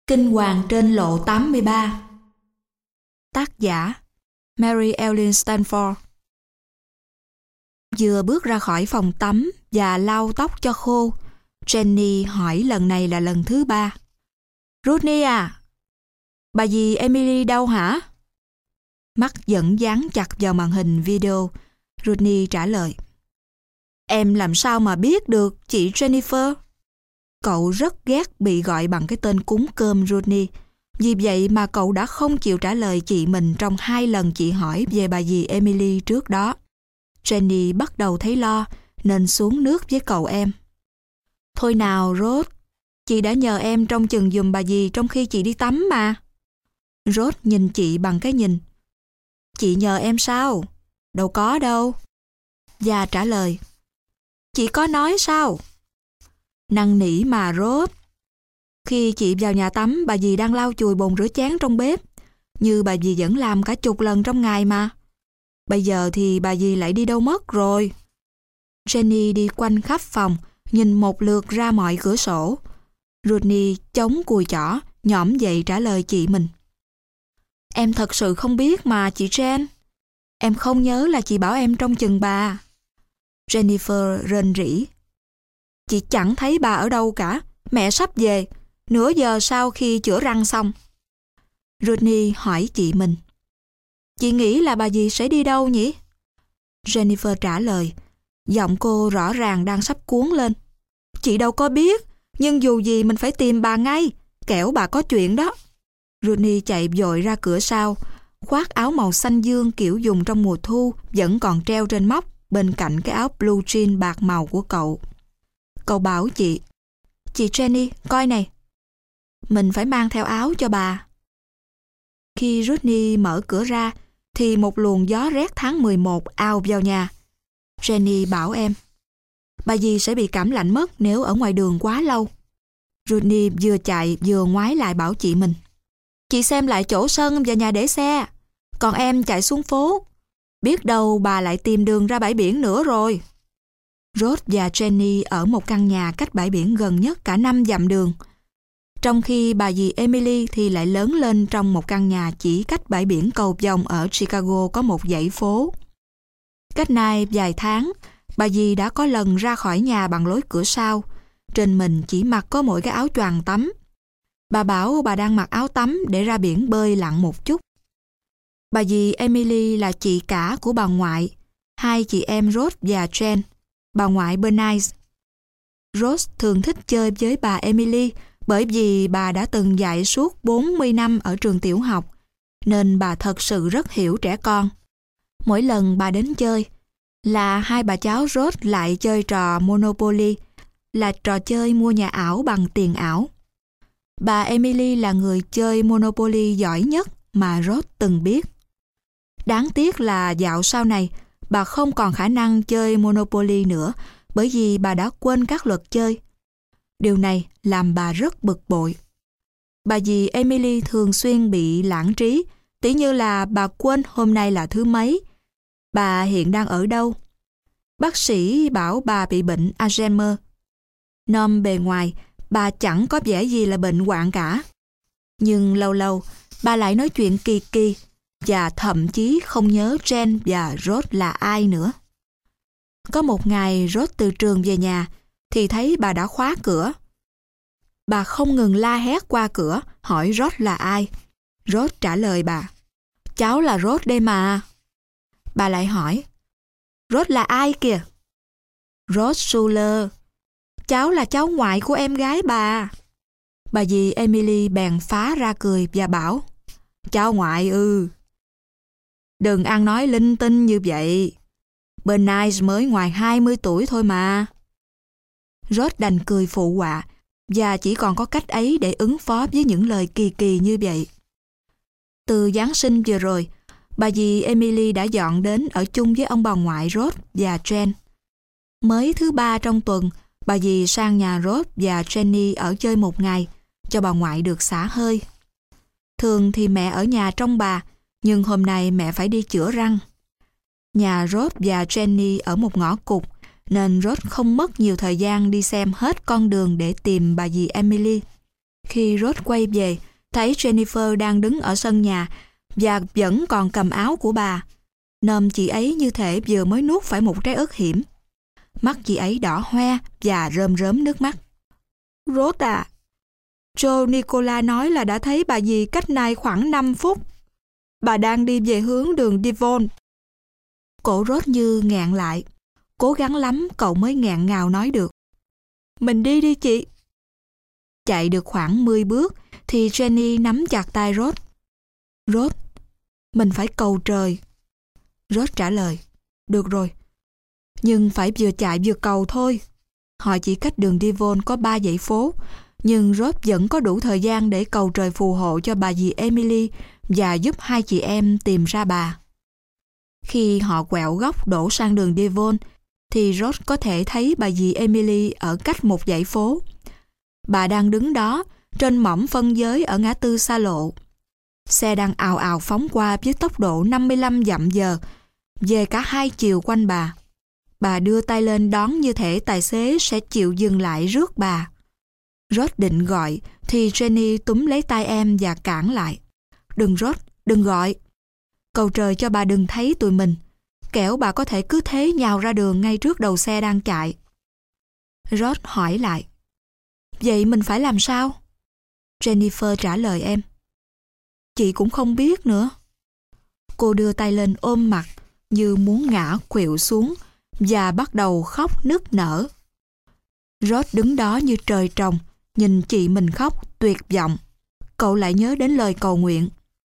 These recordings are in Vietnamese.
Kinh hoàng trên lộ 83. Tác giả Mary Ellen Stanford. Vừa bước ra khỏi phòng tắm và lau tóc cho khô, Jenny hỏi lần này là lần thứ 3. Rodney à, bà dì Emily đâu hả? Mắt vẫn dán chặt vào màn hình video, Rodney trả lời. Em làm sao mà biết được, chị Jennifer? Cậu rất ghét bị gọi bằng cái tên cúng cơm Rodney. Vì vậy mà cậu đã không chịu trả lời chị mình trong 2 lần chị hỏi về bà dì Emily trước đó. Jenny bắt đầu thấy lo nên xuống nước với cậu em. Thôi nào Rod, chị đã nhờ em trông chừng giùm bà dì trong khi chị đi tắm mà. Rod nhìn chị bằng cái nhìn. Chị nhờ em sao? Đâu có đâu. Và trả lời. Chị có nói sao? Năn nỉ mà Rod. Khi chị vào nhà tắm, bà dì đang lau chùi bồn rửa chén trong bếp, như bà dì vẫn làm cả chục lần trong ngày mà. Bây giờ thì bà dì lại đi đâu mất rồi? Jenny đi quanh khắp phòng, nhìn một lượt ra mọi cửa sổ. Rodney chống cùi chỏ, nhõm dậy trả lời chị mình. Em thật sự không biết mà chị Jen. Em không nhớ là chị bảo em trông chừng bà. Jennifer rên rỉ. Chị chẳng thấy bà ở đâu cả. Mẹ sắp về, nửa giờ sau khi chữa răng xong. Rodney hỏi chị mình. Chị nghĩ là bà dì sẽ đi đâu nhỉ? Jennifer trả lời. Giọng cô rõ ràng đang sắp cuốn lên. Chị đâu có biết, nhưng dù gì mình phải tìm bà ngay, kẻo bà có chuyện đó. Rodney chạy vội ra cửa sau, khoác áo màu xanh dương kiểu dùng trong mùa thu vẫn còn treo trên móc bên cạnh cái áo blue jean bạc màu của cậu. Cậu bảo chị Jenny, coi này. Mình phải mang theo áo cho bà. Khi Rodney mở cửa ra, thì một luồng gió rét tháng 11 ào vào nhà. Jenny bảo em. Bà dì sẽ bị cảm lạnh mất nếu ở ngoài đường quá lâu. Rodney vừa chạy vừa ngoái lại bảo chị mình. Chị xem lại chỗ sân và nhà để xe. Còn em chạy xuống phố. Biết đâu bà lại tìm đường ra bãi biển nữa rồi. Rod và Jenny ở một căn nhà cách bãi biển gần nhất cả 5 dặm đường. Trong khi bà dì Emily thì lại lớn lên trong một căn nhà chỉ cách bãi biển cầu vồng ở Chicago có một dãy phố. Cách nay vài tháng, bà dì đã có lần ra khỏi nhà bằng lối cửa sau. Trên mình chỉ mặc có mỗi cái áo choàng tắm. Bà bảo bà đang mặc áo tắm để ra biển bơi lặn một chút. Bà dì Emily là chị cả của bà ngoại, 2 chị em Rod và Jen. Bà ngoại Bernice. Rose thường thích chơi với bà Emily bởi vì bà đã từng dạy suốt 40 năm ở trường tiểu học, nên bà thật sự rất hiểu trẻ con. Mỗi lần bà đến chơi, là 2 bà cháu Rose lại chơi trò Monopoly, là trò chơi mua nhà ảo bằng tiền ảo. Bà Emily là người chơi Monopoly giỏi nhất mà Rose từng biết. Đáng tiếc là dạo sau này, bà không còn khả năng chơi Monopoly nữa bởi vì bà đã quên các luật chơi. Điều này làm bà rất bực bội. Bà dì Emily thường xuyên bị lãng trí, tỉ như là bà quên hôm nay là thứ mấy, bà hiện đang ở đâu. Bác sĩ bảo bà bị bệnh Alzheimer. Nom bề ngoài, bà chẳng có vẻ gì là bệnh hoạn cả. Nhưng lâu lâu, bà lại nói chuyện kỳ kỳ, và thậm chí không nhớ Jen và Rod là ai nữa. Có một ngày Rod từ trường về nhà thì thấy bà đã khóa cửa. Bà không ngừng la hét qua cửa hỏi Rod là ai. Rod trả lời bà. Cháu là Rod đây mà. Bà lại hỏi. Rod là ai kìa? Rod Schuler. Cháu là cháu ngoại của em gái bà. Bà dì Emily bèn phá ra cười và bảo. Cháu ngoại ư. Đừng ăn nói linh tinh như vậy. Bernice mới ngoài 20 tuổi thôi mà. Rod đành cười phụ họa và chỉ còn có cách ấy để ứng phó với những lời kỳ kỳ như vậy. Từ Giáng sinh vừa rồi, bà dì Emily đã dọn đến ở chung với ông bà ngoại Rod và Jen. Mới thứ 3 trong tuần, bà dì sang nhà Rod và Jenny ở chơi một ngày, cho bà ngoại được xả hơi. Thường thì mẹ ở nhà trông bà, nhưng hôm nay mẹ phải đi chữa răng. Nhà Rod và Jenny ở một ngõ cụt, nên Rod không mất nhiều thời gian đi xem hết con đường để tìm bà dì Emily. Khi Rose quay về, thấy Jennifer đang đứng ở sân nhà và vẫn còn cầm áo của bà. Nôm chị ấy như thể vừa mới nuốt phải một trái ớt hiểm. Mắt chị ấy đỏ hoe và rơm rớm nước mắt. Rose à, Joe Nicola nói là đã thấy bà dì cách nay khoảng 5 phút. Bà đang đi về hướng đường Devon. Cổ Rose như nghẹn lại. Cố gắng lắm cậu mới nghẹn ngào nói được. Mình đi đi chị. Chạy được khoảng 10 bước thì Jenny nắm chặt tay Rose. Rose, mình phải cầu trời. Rose trả lời. Được rồi. Nhưng phải vừa chạy vừa cầu thôi. Họ chỉ cách đường Devon có 3 dãy phố, nhưng Rose vẫn có đủ thời gian để cầu trời phù hộ cho bà dì Emily và giúp hai chị em tìm ra bà. Khi họ quẹo góc đổ sang đường Devon, thì Rose có thể thấy bà dì Emily ở cách một dãy phố. Bà đang đứng đó, trên mỏm phân giới ở ngã tư xa lộ. Xe đang ào ào phóng qua với tốc độ 55 dặm/giờ, về cả hai chiều quanh bà. Bà đưa tay lên đón như thể tài xế sẽ chịu dừng lại rước bà. Rose định gọi, thì Jenny túm lấy tay em và cản lại. Đừng Rose, đừng gọi. Cầu trời cho bà đừng thấy tụi mình. Kẻo bà có thể cứ thế nhào ra đường ngay trước đầu xe đang chạy. Rose hỏi lại. Vậy mình phải làm sao? Jennifer trả lời em. Chị cũng không biết nữa. Cô đưa tay lên ôm mặt như muốn ngã khuỵu xuống và bắt đầu khóc nức nở. Rose đứng đó như trời trồng, nhìn chị mình khóc tuyệt vọng. Cậu lại nhớ đến lời cầu nguyện.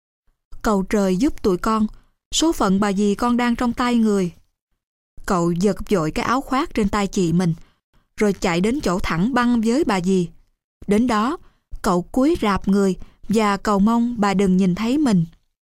Cầu trời giúp tụi con, số phận bà dì con đang trong tay người. Cậu giật vội cái áo khoác trên tay chị mình, rồi chạy đến chỗ thẳng băng với bà dì. Đến đó, cậu cúi rạp người và cầu mong bà đừng nhìn thấy mình.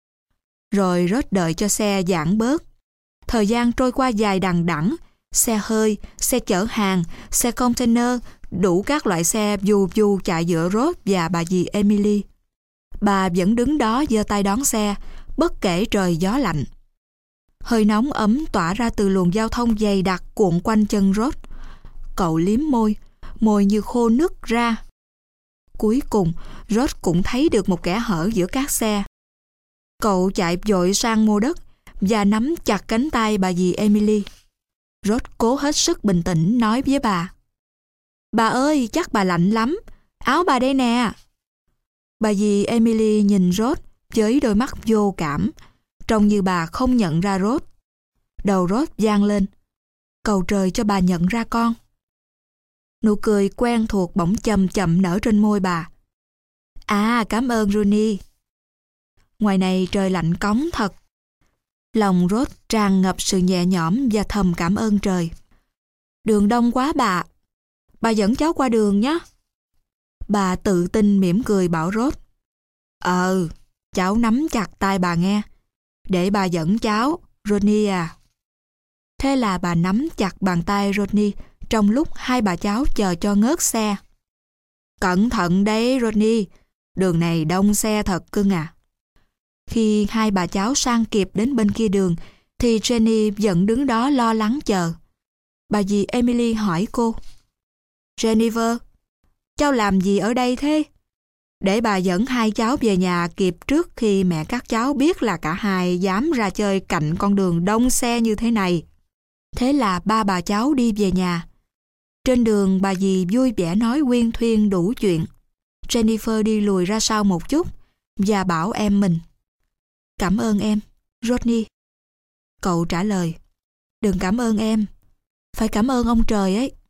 Rồi Rose đợi cho xe giãn bớt. Thời gian trôi qua dài đằng đẵng, xe hơi, xe chở hàng, xe container, đủ các loại xe vù vù chạy giữa Rose và bà dì Emily. Bà vẫn đứng đó giơ tay đón xe, bất kể trời gió lạnh. Hơi nóng ấm tỏa ra từ luồng giao thông dày đặc cuộn quanh chân Rose. Cậu liếm môi, môi như khô nứt ra. Cuối cùng, Rose cũng thấy được một kẽ hở giữa các xe. Cậu chạy vội sang mô đất và nắm chặt cánh tay bà dì Emily. Rose cố hết sức bình tĩnh nói với bà. Bà ơi, chắc bà lạnh lắm. Áo bà đây nè. Bà dì Emily nhìn Rose với đôi mắt vô cảm, trông như bà không nhận ra Rose. Đầu Rose vang lên. Cầu trời cho bà nhận ra con. Nụ cười quen thuộc bỗng chậm chậm nở trên môi bà. À, cảm ơn Rooney. Ngoài này trời lạnh cóng thật. Lòng Rose tràn ngập sự nhẹ nhõm và thầm cảm ơn trời. Đường đông quá bà. Bà dẫn cháu qua đường nhé. Bà tự tin mỉm cười bảo Rose. Cháu nắm chặt tay bà nghe. Để bà dẫn cháu, Rooney à. Thế là bà nắm chặt bàn tay Rooney trong lúc hai bà cháu chờ cho ngớt xe. Cẩn thận đấy Rooney, đường này đông xe thật cưng à. Khi hai bà cháu sang kịp đến bên kia đường, thì Jenny vẫn đứng đó lo lắng chờ. Bà dì Emily hỏi cô. Jennifer, cháu làm gì ở đây thế? Để bà dẫn hai cháu về nhà kịp trước khi mẹ các cháu biết là cả hai dám ra chơi cạnh con đường đông xe như thế này. Thế là ba bà cháu đi về nhà. Trên đường bà dì vui vẻ nói huyên thuyên đủ chuyện. Jennifer đi lùi ra sau một chút và bảo em mình. Cảm ơn em, Rodney. Cậu trả lời. Đừng cảm ơn em. Phải cảm ơn ông trời ấy.